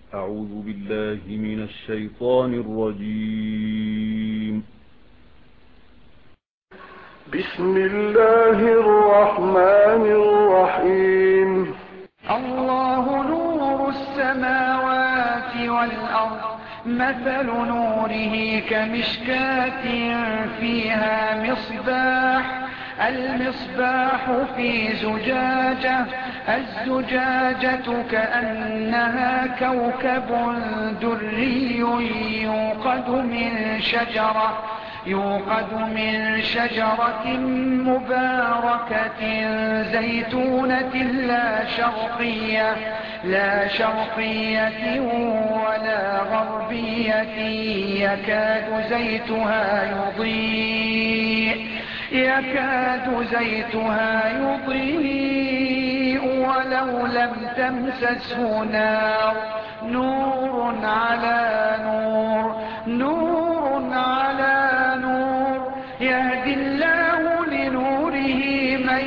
أعوذ بالله من الشيطان الرجيم. بسم الله الرحمن الرحيم. الله نور السماوات والأرض، مثل نوره كمشكاة فيها مصباح، المصباح في زجاجة، الزجاجة كأنها كوكب دري يوقد من شجرة مباركة زيتونة لا شرقية ولا غربية، يكاد زيتها يضيء ولو لم تمسسه نار، نور على نور، يهدي الله لنوره من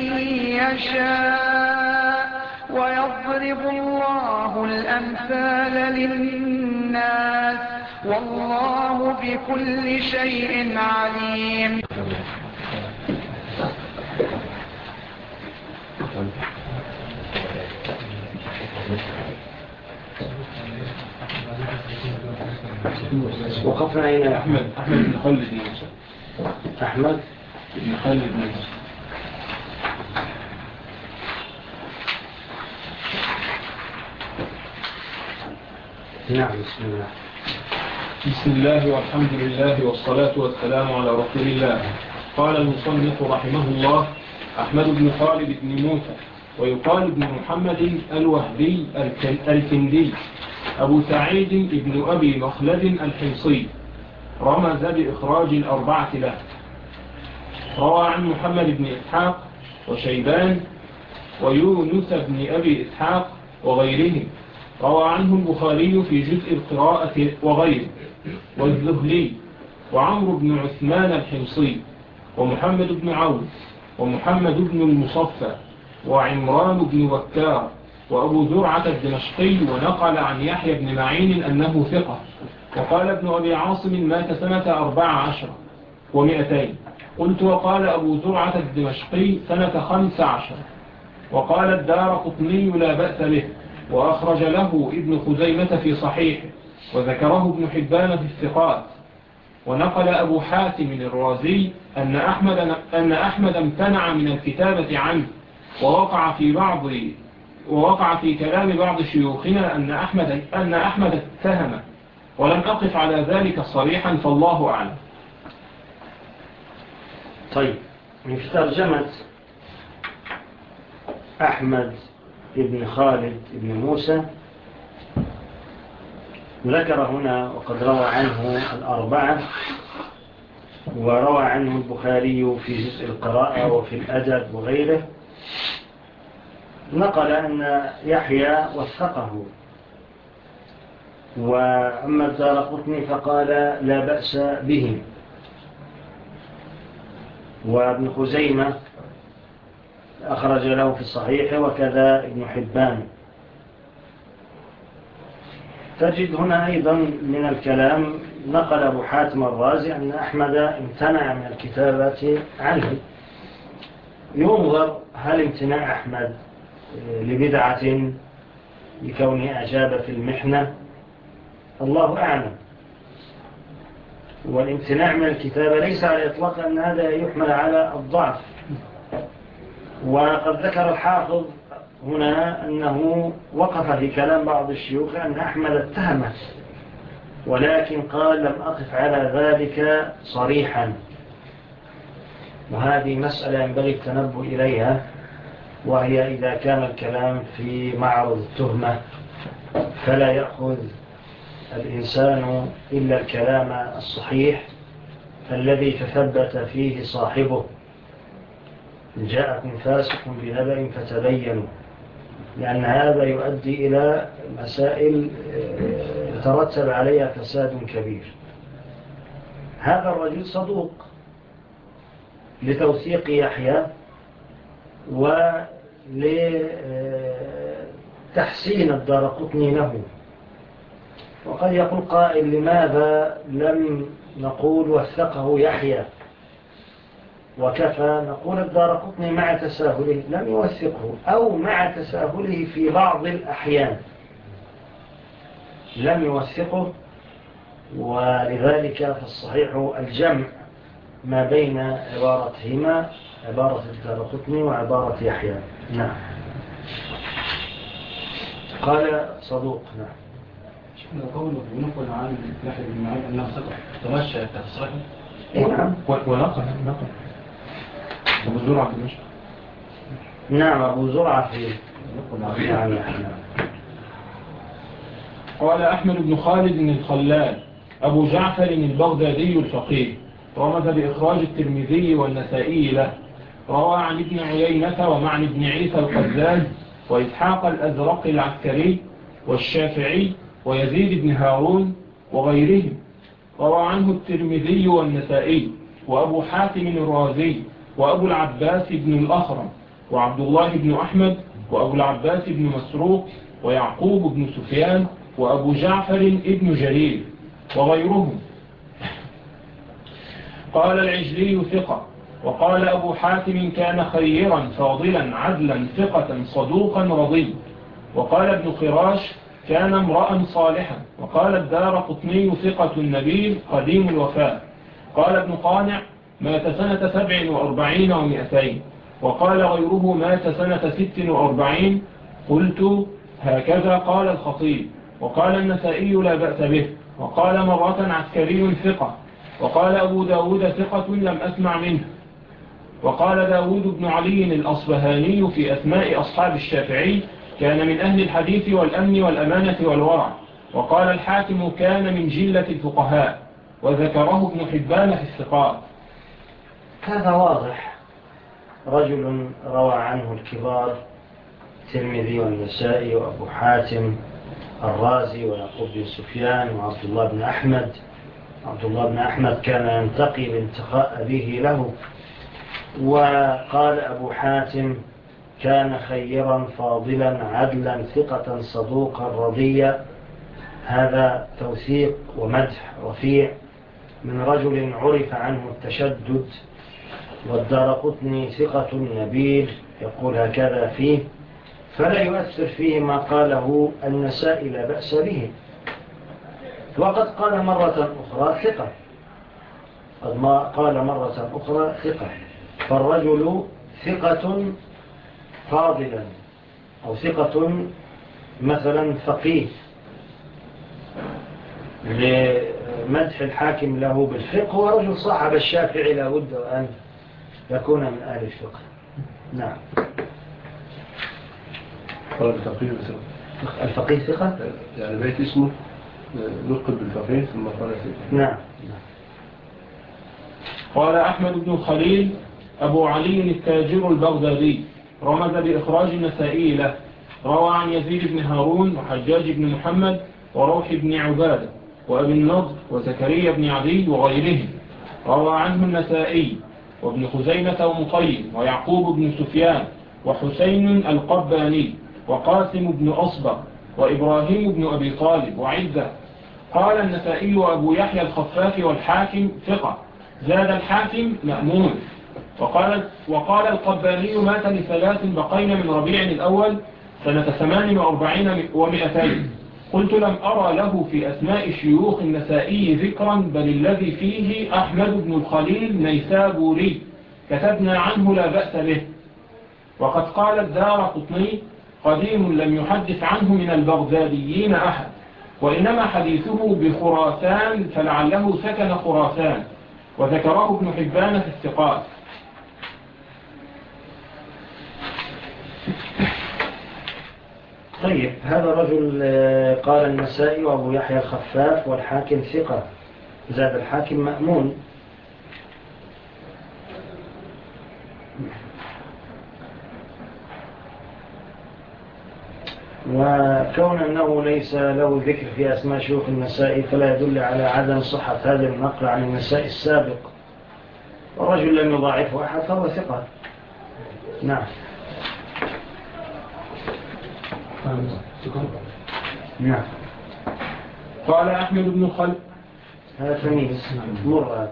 يشاء، ويضرب الله الأمثال للناس، والله بكل شيء عليم. وقفنا هنا أحمد بن خالد موسى. أحمد بن خالد موسى. نعم. بسم الله. بسم الله والحمد لله والصلاة والسلام على رسول الله. قال المصنف رحمه الله: أحمد بن خالد بن موسى، ويقال ابن محمد الوهبي الكندي، أبو سعيد بن أبي مخلد الحمصي، رمز بإخراج الأربعة له. روى عن محمد بن إسحاق وشيبان ويونس بن أبي إسحاق وغيرهم. روى عنه البخاري في جزء القراءة وغيره، والزهلي، وعمرو بن عثمان الحمصي، ومحمد بن عون، ومحمد بن المصفى، وعمران بن وكار، وأبو زرعة الدمشقي. ونقل عن يحيى بن معين أنه ثقة. وقال ابن أبي عاصم مات سنة 14 و200. قلت: وقال أبو زرعة الدمشقي سنة 15. وقال الدارقطني لا بأس به، وأخرج له ابن خزيمة في صحيحه، وذكره ابن حبان في الثقات. ونقل أبو حاتم الرازي أن أحمد امتنع من الكتابة عنه، ووقع في كلام بعض شيوخنا أن أحمد اتهم، ولم أقف على ذلك صريحا، فالله أعلم. طيب، في ترجمة أحمد بن خالد بن موسى ذكر هنا: وقد روى عنه الأربعة، وروى عنه البخاري في جزء القراءة وفي الأدب وغيره. نقل أن يحيى وثقه، وأما الدارقطني فقال لا بأس به، وابن خزيمة أخرج له في الصحيح، وكذا ابن حبان. تجد هنا أيضا من الكلام نقل أبو حاتم الرازي أن أحمد امتنع من الكتابة عنه. ينظر هل امتناع أحمد لبدعة لكونه أجاب في المحنة، الله أعلم. والامتناع من الكتابة ليس على إطلاق أن هذا يحمل على الضعف. وقد ذكر الحافظ هنا أنه وقف في كلام بعض الشيوخ أن أحمد اتهمه، ولكن قال لم أقف على ذلك صريحا. وهذه مسألة ينبغي التنبه إليها، وهي إذا كان الكلام في معرض التهمة فلا يأخذ الإنسان إلا الكلام الصحيح الذي تثبت فيه صاحبه. جاءكم فاسق بنبأ فتبينوا، لأن هذا يؤدي إلى مسائل يترتب عليها فساد كبير. هذا الرجل صدوق لتوثيق يحيى ولتحسين الدارقطني له، وقد يقول قائل لماذا لم نقول وثقه يحيى وكفى؟ نقول الدارقطني مع تساهله لم يوثقه، أو مع تساهله في بعض الأحيان لم يوثقه، ولذلك فالصحيح الجمع ما بين عبارتهما، عبارة الدارقطني وعبارة يحيى. نعم. قال صدوق. نعم. قوله ينقل عن يحيى بن معين أنه ثقة تمشى تصحيح. نعم. ونقل أبو زرعة في دمشق. نعم أبو زرعة في يعني. قال أحمد بن خالد الخلال أبو جعفر البغدادي الفقيه، رمز بإخراج الترمذي والنسائي له. روى عن ابن عيينة ومعن بن عيسى القزاز وإسحاق الأزرق العسكري والشافعي ويزيد بن هارون وغيرهم. روى عنه الترمذي والنسائي وأبو حاتم الرازي وأبو العباس بن الأخرم وعبد الله بن أحمد وأبو العباس بن مسروق ويعقوب بن سفيان وأبو جعفر ابن جرير وغيرهم. قال العجلي ثقة. وقال أبو حاتم كان خيرا فاضلا عدلا ثقة صدوقا رضي. وقال ابن خراش كان امرأ صالحا. وقال الدارقطني ثقة نبيل قديم الوفاة. قال ابن قانع مات سنة 47 و200. وقال غيره مات سنة 46. قلت هكذا قال الخطيب. وقال النسائي لا بأس به. وقال مرة عسكري ثقة. وقال أبو داود ثقة لم أسمع منه. وقال داود بن علي الأصبهاني في أسماء أصحاب الشافعي كان من أهل الحديث والأمن والأمانة والورع. وقال الحاكم كان من جلة الفقهاء. وذكره ابن حبان في الثقات. هذا واضح، رجل روى عنه الكبار الترمذي والنسائي وأبو حاتم الرازي ويعقوب بن سفيان وعبد الله بن أحمد. عبد الله بن أحمد كان ينتقي بانتقاء أبيه له. وقال أبو حاتم كان خيرا فاضلا عدلا ثقة صدوقا رضيا. هذا توثيق ومدح رفيع من رجل عرف عنه التشدد. والدارقطني ثقة نبيل يقول هكذا فيه، فلا يؤثر فيه ما قاله النسائي لا بأس به. وقد قال مرة أخرى ثقة، قد ما قال مرة أخرى ثقة. فالرجل ثقة فاضلا أو ثقة مثلا فقيه لمدح الحاكم له بالفقه، ورجل صاحب الشافعي لا بد أن يكون من أهل الفقه. نعم. قال الفقيه ثقة. الفقيه ثقة يعني بيت اسمه نقل بالفقيه ثم قال ثقة. نعم. قال أحمد بن خليل أبو علي التاجر البغدادي، رمز بإخراج النسائي له. روى عن يزيد بن هارون وحجاج بن محمد وروح بن عبادة وأبي النضر وزكريا بن عدي وغيرهم. روى عنه النسائي وابن خزيمة ومطيب ويعقوب بن سفيان وحسين القباني وقاسم بن أصبر وإبراهيم بن أبي طالب وعدة. قال النسائي وأبو يحيى الخفاف والحاكم ثقة. زاد الحاكم مأمون. وقال القباني مات ل3 بقين من ربيع الأول سنة 48 و200. قلت لم أرى له في أسماء شيوخ النسائي ذكرا، بل الذي فيه أحمد بن الخليل نيسابوري كتبنا عنه لا بأس به. وقد قال الدارقطني قديم لم يحدث عنه من البغداديين أحد، وإنما حديثه بخراسان فلعله سكن خراسان. وذكره ابن حبان في الثقات. طيب، هذا رجل قال النسائي وأبو يحيى الخفاف والحاكم ثقة. زاد الحاكم مأمون. وكون أنه ليس له ذكر في أسماء شيوخ النسائي فلا يدل على عدم صحة هذا النقل عن النسائي السابق. والرجل لم يضاعفه أحد فهو ثقة. نعم. نعم. قال أحمد بن خلاد. هذا تمييز مرة.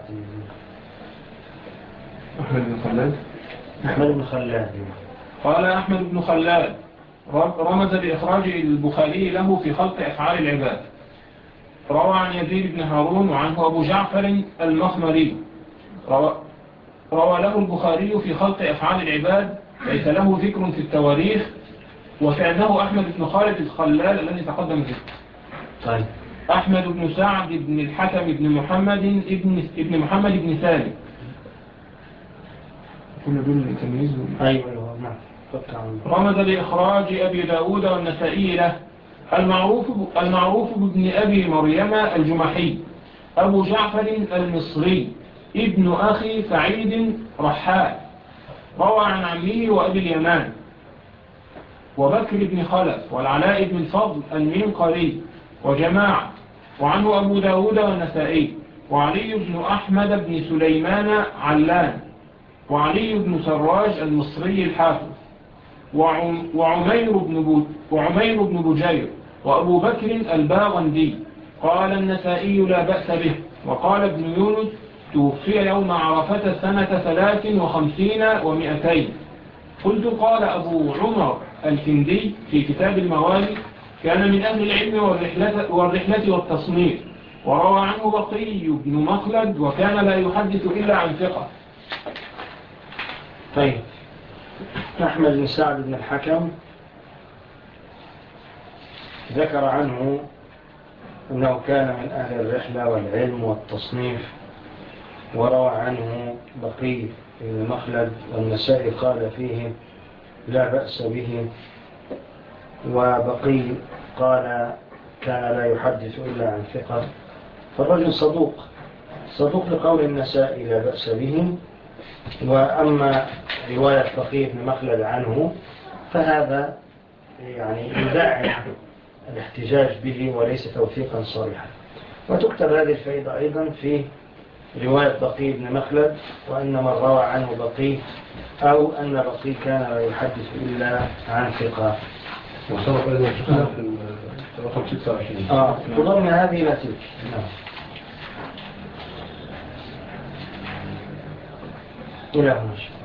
أحمد بن خلاد. أحمد بن خلاد. قال أحمد بن خلاد رمز بإخراج البخاري له في خلق أفعال العباد. روى عن يزيد بن هارون وعنه أبو جعفر المخمري. روى له البخاري في خلق أفعال العباد ليس له ذكر في التواريخ، وكأنه أحمد بن خالد الخلال الذي تقدم ذكره. طيب. أحمد بن سعد بن الحكم بن محمد ابن محمد بن سالم. كل دول تمييز. أيوة نعم. رمز بإخراج أبي داود والنسائي له. المعروف بابن أبي مريم الجمحي أبو جعفر المصري ابن أخي سعيد رحال. روى عن عمه وأبي اليمان وبكر بن خلف والعلاء بن الفضل المنقري وجماعة، وعنه أبو داود والنسائي وعلي بن أحمد بن سليمان علان وعلي بن سراج المصري الحافظ وعمير بن بجير وأبو بكر الباغندي. قال النسائي لا بأس به. وقال ابن يونس توفي يوم عرفة سنة 53 و200. قلت قال أبو عمر الكندي في كتاب الموالي كان من أهل العلم والرحلة والتصنيف، وروى عنه بقي بن مخلد وكان لا يحدث إلا عن ثقة. طيب. أحمد بن سعد بن الحكم ذكر عنه أنه كان من أهل الرحلة والعلم والتصنيف، وروى عنه بقي بن مخلد، والنسائي قال فيه لا بأس به، وبقي قال كان لا يحدث إلا عن ثقة. فالرجل صدوق لقول النسائي لا بأس به. وأما رواية بقي بن مخلد عنه فهذا يعني يدعم الاحتجاج به وليس توثيقا صريحا. وتكتب هذه الفائدة أيضا في رواية بقي بن مخلد، وأن من روى عنه بقي أو أن بقي كان لا يحدث إلا عن ثقة. وسبق أيضا شفنا في رقم 26. وضمن هذه لا تلك. إلى هنا.